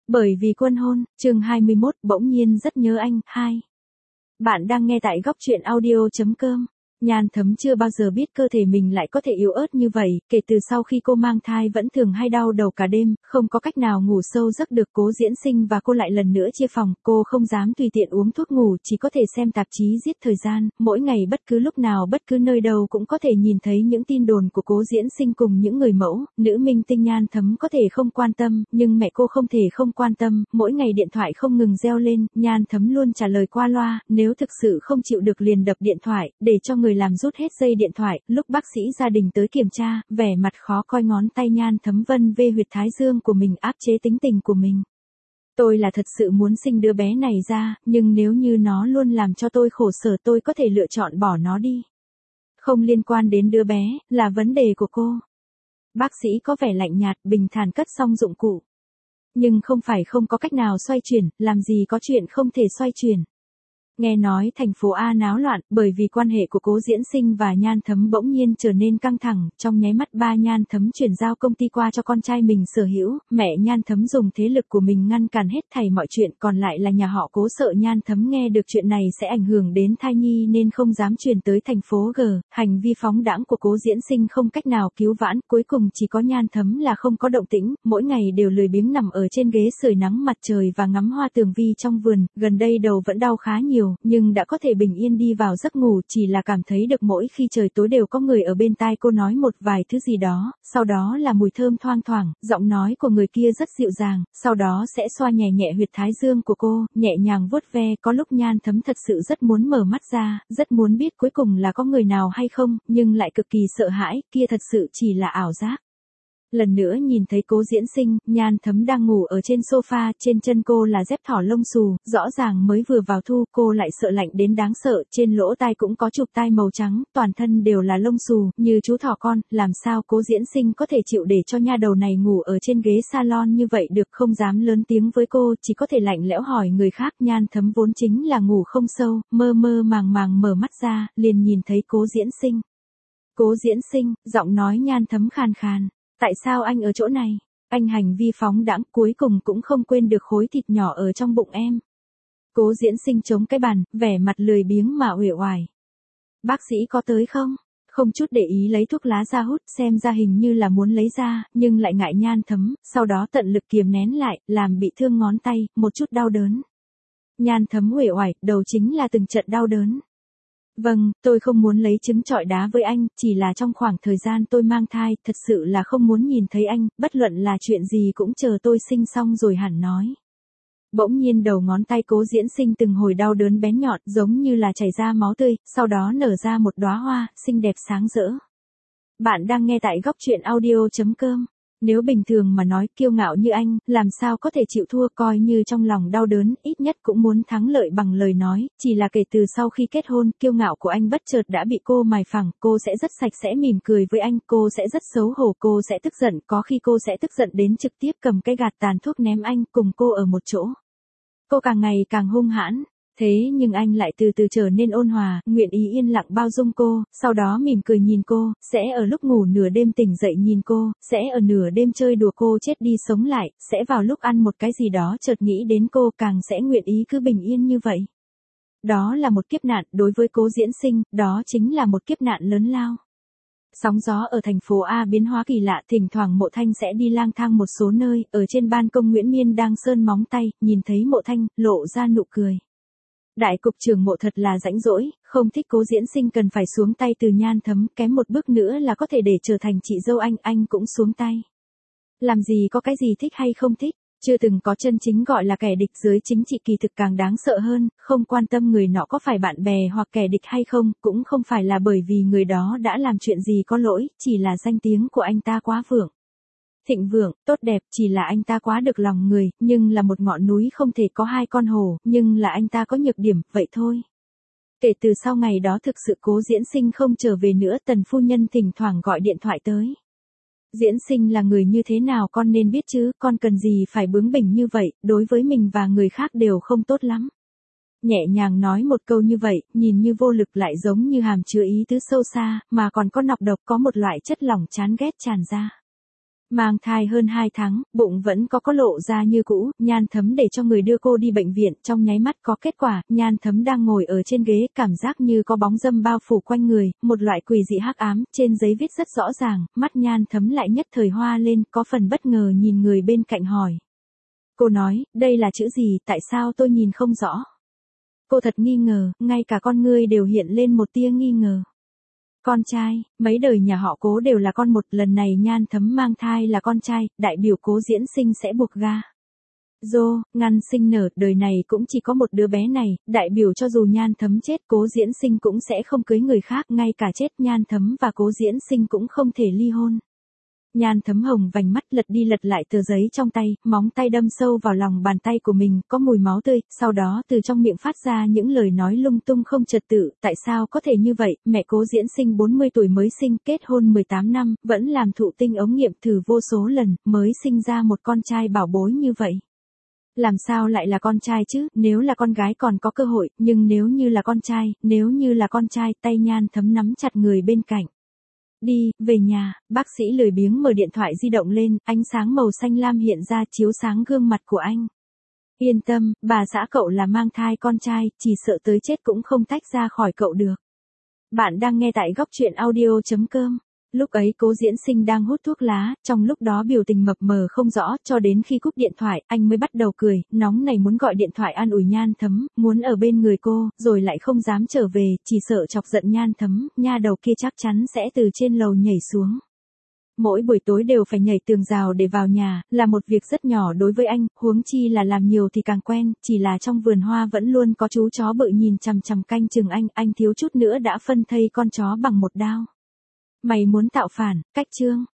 Bởi vì quân hôn, chương 21, bỗng nhiên rất nhớ anh, 2. Bạn đang nghe tại góc truyện audio.com. Nhan Thấm chưa bao giờ biết cơ thể mình lại có thể yếu ớt như vậy, kể từ sau khi cô mang thai vẫn thường hay đau đầu cả đêm, không có cách nào ngủ sâu giấc được. Cố Diễn Sinh và cô lại lần nữa chia phòng, cô không dám tùy tiện uống thuốc ngủ, chỉ có thể xem tạp chí giết thời gian, mỗi ngày bất cứ lúc nào bất cứ nơi đâu cũng có thể nhìn thấy những tin đồn của Cố Diễn Sinh cùng những người mẫu, nữ minh tinh. Nhan Thấm có thể không quan tâm, nhưng mẹ cô không thể không quan tâm, mỗi ngày điện thoại không ngừng reo lên, Nhan Thấm luôn trả lời qua loa, nếu thực sự không chịu được liền đập điện thoại, để cho người làm rút hết dây điện thoại. Lúc bác sĩ gia đình tới kiểm tra, vẻ mặt khó coi, ngón tay Nhan Thấm vân vê huyệt thái dương của mình, áp chế tính tình của mình. Tôi là thật sự muốn sinh đứa bé này ra, nhưng nếu như nó luôn làm cho tôi khổ sở, tôi có thể lựa chọn bỏ nó đi. Không liên quan đến đứa bé, là vấn đề của cô. Bác sĩ có vẻ lạnh nhạt, bình thản cất xong dụng cụ. Nhưng không phải không có cách nào xoay chuyển, làm gì có chuyện không thể xoay chuyển. Nghe nói thành phố A náo loạn, bởi vì quan hệ của Cố Diễn Sinh và Nhan Thấm bỗng nhiên trở nên căng thẳng, trong nháy mắt ba Nhan Thấm chuyển giao công ty qua cho con trai mình sở hữu, mẹ Nhan Thấm dùng thế lực của mình ngăn cản hết thảy mọi chuyện, còn lại là nhà họ Cố sợ Nhan Thấm nghe được chuyện này sẽ ảnh hưởng đến thai nhi nên không dám chuyển tới thành phố G, hành vi phóng đãng của Cố Diễn Sinh không cách nào cứu vãn, cuối cùng chỉ có Nhan Thấm là không có động tĩnh, mỗi ngày đều lười biếng nằm ở trên ghế sưởi nắng mặt trời và ngắm hoa tường vi trong vườn, gần đây đầu vẫn đau khá nhiều, nhưng đã có thể bình yên đi vào giấc ngủ, chỉ là cảm thấy được mỗi khi trời tối đều có người ở bên tai cô nói một vài thứ gì đó, sau đó là mùi thơm thoang thoảng, giọng nói của người kia rất dịu dàng, sau đó sẽ xoa nhẹ nhẹ huyệt thái dương của cô, nhẹ nhàng vuốt ve. Có lúc Nhan Thấm thật sự rất muốn mở mắt ra, rất muốn biết cuối cùng là có người nào hay không, nhưng lại cực kỳ sợ hãi, kia thật sự chỉ là ảo giác. Lần nữa nhìn thấy Cố Diễn Sinh, Nhan Thấm đang ngủ ở trên sofa, trên chân cô là dép thỏ lông xù, rõ ràng mới vừa vào thu, cô lại sợ lạnh đến đáng sợ, trên lỗ tai cũng có chụp tai màu trắng, toàn thân đều là lông xù, như chú thỏ con, làm sao Cố Diễn Sinh có thể chịu để cho nha đầu này ngủ ở trên ghế salon như vậy được, không dám lớn tiếng với cô, chỉ có thể lạnh lẽo hỏi người khác. Nhan Thấm vốn chính là ngủ không sâu, mơ mơ màng màng mở mắt ra, liền nhìn thấy Cố Diễn Sinh. Cố Diễn Sinh, giọng nói Nhan Thấm khàn khàn. Tại sao anh ở chỗ này? Anh hành vi phóng đãng, cuối cùng cũng không quên được khối thịt nhỏ ở trong bụng em. Cố Diễn Sinh chống cái bàn, vẻ mặt lười biếng mà uể oải. Bác sĩ có tới không? Không chút để ý lấy thuốc lá ra hút, xem ra hình như là muốn lấy ra, nhưng lại ngại Nhan Thấm, sau đó tận lực kiềm nén lại, làm bị thương ngón tay, một chút đau đớn. Nhan Thấm uể oải, đầu chính là từng trận đau đớn. Vâng, tôi không muốn lấy trứng trọi đá với anh, chỉ là trong khoảng thời gian tôi mang thai, thật sự là không muốn nhìn thấy anh, bất luận là chuyện gì cũng chờ tôi sinh xong rồi hẳn nói. Bỗng nhiên đầu ngón tay Cố Diễn Sinh từng hồi đau đớn bén nhọn, giống như là chảy ra máu tươi, sau đó nở ra một đóa hoa, xinh đẹp sáng rỡ. Bạn đang nghe tại góc truyện audio.com. Nếu bình thường mà nói, kiêu ngạo như anh, làm sao có thể chịu thua, coi như trong lòng đau đớn, ít nhất cũng muốn thắng lợi bằng lời nói, chỉ là kể từ sau khi kết hôn, kiêu ngạo của anh bất chợt đã bị cô mài phẳng, cô sẽ rất sạch sẽ mỉm cười với anh, cô sẽ rất xấu hổ, cô sẽ tức giận, có khi cô sẽ tức giận đến trực tiếp cầm cái gạt tàn thuốc ném anh, cùng cô ở một chỗ. Cô càng ngày càng hung hãn. Thế nhưng anh lại từ từ trở nên ôn hòa, nguyện ý yên lặng bao dung cô, sau đó mỉm cười nhìn cô, sẽ ở lúc ngủ nửa đêm tỉnh dậy nhìn cô, sẽ ở nửa đêm chơi đùa cô chết đi sống lại, sẽ vào lúc ăn một cái gì đó chợt nghĩ đến cô, càng sẽ nguyện ý cứ bình yên như vậy. Đó là một kiếp nạn, đối với Cố Diễn Sinh, đó chính là một kiếp nạn lớn lao. Sóng gió ở thành phố A biến hóa kỳ lạ, thỉnh thoảng Mộ Thanh sẽ đi lang thang một số nơi, ở trên ban công Nguyễn Miên đang sơn móng tay, nhìn thấy Mộ Thanh, lộ ra nụ cười. Đại cục trưởng Mộ thật là rãnh rỗi, không thích Cố Diễn Sinh cần phải xuống tay từ Nhan Thấm, kém một bước nữa là có thể để trở thành chị dâu anh cũng xuống tay. Làm gì có cái gì thích hay không thích, chưa từng có chân chính gọi là kẻ địch, dưới chính trị kỳ thực càng đáng sợ hơn, không quan tâm người nọ có phải bạn bè hoặc kẻ địch hay không, cũng không phải là bởi vì người đó đã làm chuyện gì có lỗi, chỉ là danh tiếng của anh ta quá vượng. Thịnh vượng, tốt đẹp, chỉ là anh ta quá được lòng người, nhưng là một ngọn núi không thể có hai con hổ, nhưng là anh ta có nhược điểm, vậy thôi. Kể từ sau ngày đó thực sự Cố Diễn Sinh không trở về nữa, Tần phu nhân thỉnh thoảng gọi điện thoại tới. Diễn Sinh là người như thế nào con nên biết chứ, con cần gì phải bướng bỉnh như vậy, đối với mình và người khác đều không tốt lắm. Nhẹ nhàng nói một câu như vậy, nhìn như vô lực lại giống như hàm chứa ý tứ sâu xa, mà còn có nọc độc, có một loại chất lỏng chán ghét tràn ra. Mang thai hơn 2 tháng, bụng vẫn có lộ ra như cũ, Nhan Thấm để cho người đưa cô đi bệnh viện, trong nháy mắt có kết quả, Nhan Thấm đang ngồi ở trên ghế, cảm giác như có bóng dâm bao phủ quanh người, một loại quỷ dị hắc ám, trên giấy viết rất rõ ràng, mắt Nhan Thấm lại nhất thời hoa lên, có phần bất ngờ nhìn người bên cạnh hỏi. Cô nói, đây là chữ gì, tại sao tôi nhìn không rõ? Cô thật nghi ngờ, ngay cả con ngươi đều hiện lên một tia nghi ngờ. Con trai, mấy đời nhà họ Cố đều là con một, lần này Nhan Thấm mang thai là con trai, đại biểu Cố Diễn Sinh sẽ buộc ga. Ngăn sinh nở, đời này cũng chỉ có một đứa bé này, đại biểu cho dù Nhan Thấm chết Cố Diễn Sinh cũng sẽ không cưới người khác, ngay cả chết Nhan Thấm và Cố Diễn Sinh cũng không thể ly hôn. Nhan Thấm hồng vành mắt lật đi lật lại tờ giấy trong tay, móng tay đâm sâu vào lòng bàn tay của mình, có mùi máu tươi, sau đó từ trong miệng phát ra những lời nói lung tung không trật tự, tại sao có thể như vậy, mẹ Cố Diễn Sinh 40 tuổi mới sinh, kết hôn 18 năm, vẫn làm thụ tinh ống nghiệm thử vô số lần, mới sinh ra một con trai bảo bối như vậy. Làm sao lại là con trai chứ, nếu là con gái còn có cơ hội, nhưng nếu như là con trai, tay Nhan Thấm nắm chặt người bên cạnh. Đi, về nhà, bác sĩ lười biếng mở điện thoại di động lên, ánh sáng màu xanh lam hiện ra chiếu sáng gương mặt của anh. Yên tâm, bà xã cậu là mang thai con trai, chỉ sợ tới chết cũng không tách ra khỏi cậu được. Bạn đang nghe tại góc truyện audio.com. Lúc ấy Cố Diễn Sinh đang hút thuốc lá, trong lúc đó biểu tình mập mờ không rõ, cho đến khi cúp điện thoại, anh mới bắt đầu cười, nóng này muốn gọi điện thoại an ủi Nhan Thấm, muốn ở bên người cô, rồi lại không dám trở về, chỉ sợ chọc giận Nhan Thấm, nha đầu kia chắc chắn sẽ từ trên lầu nhảy xuống. Mỗi buổi tối đều phải nhảy tường rào để vào nhà, là một việc rất nhỏ đối với anh, huống chi là làm nhiều thì càng quen, chỉ là trong vườn hoa vẫn luôn có chú chó bự nhìn chằm chằm canh chừng anh thiếu chút nữa đã phân thây con chó bằng một đao. Mày muốn tạo phản, cách chương.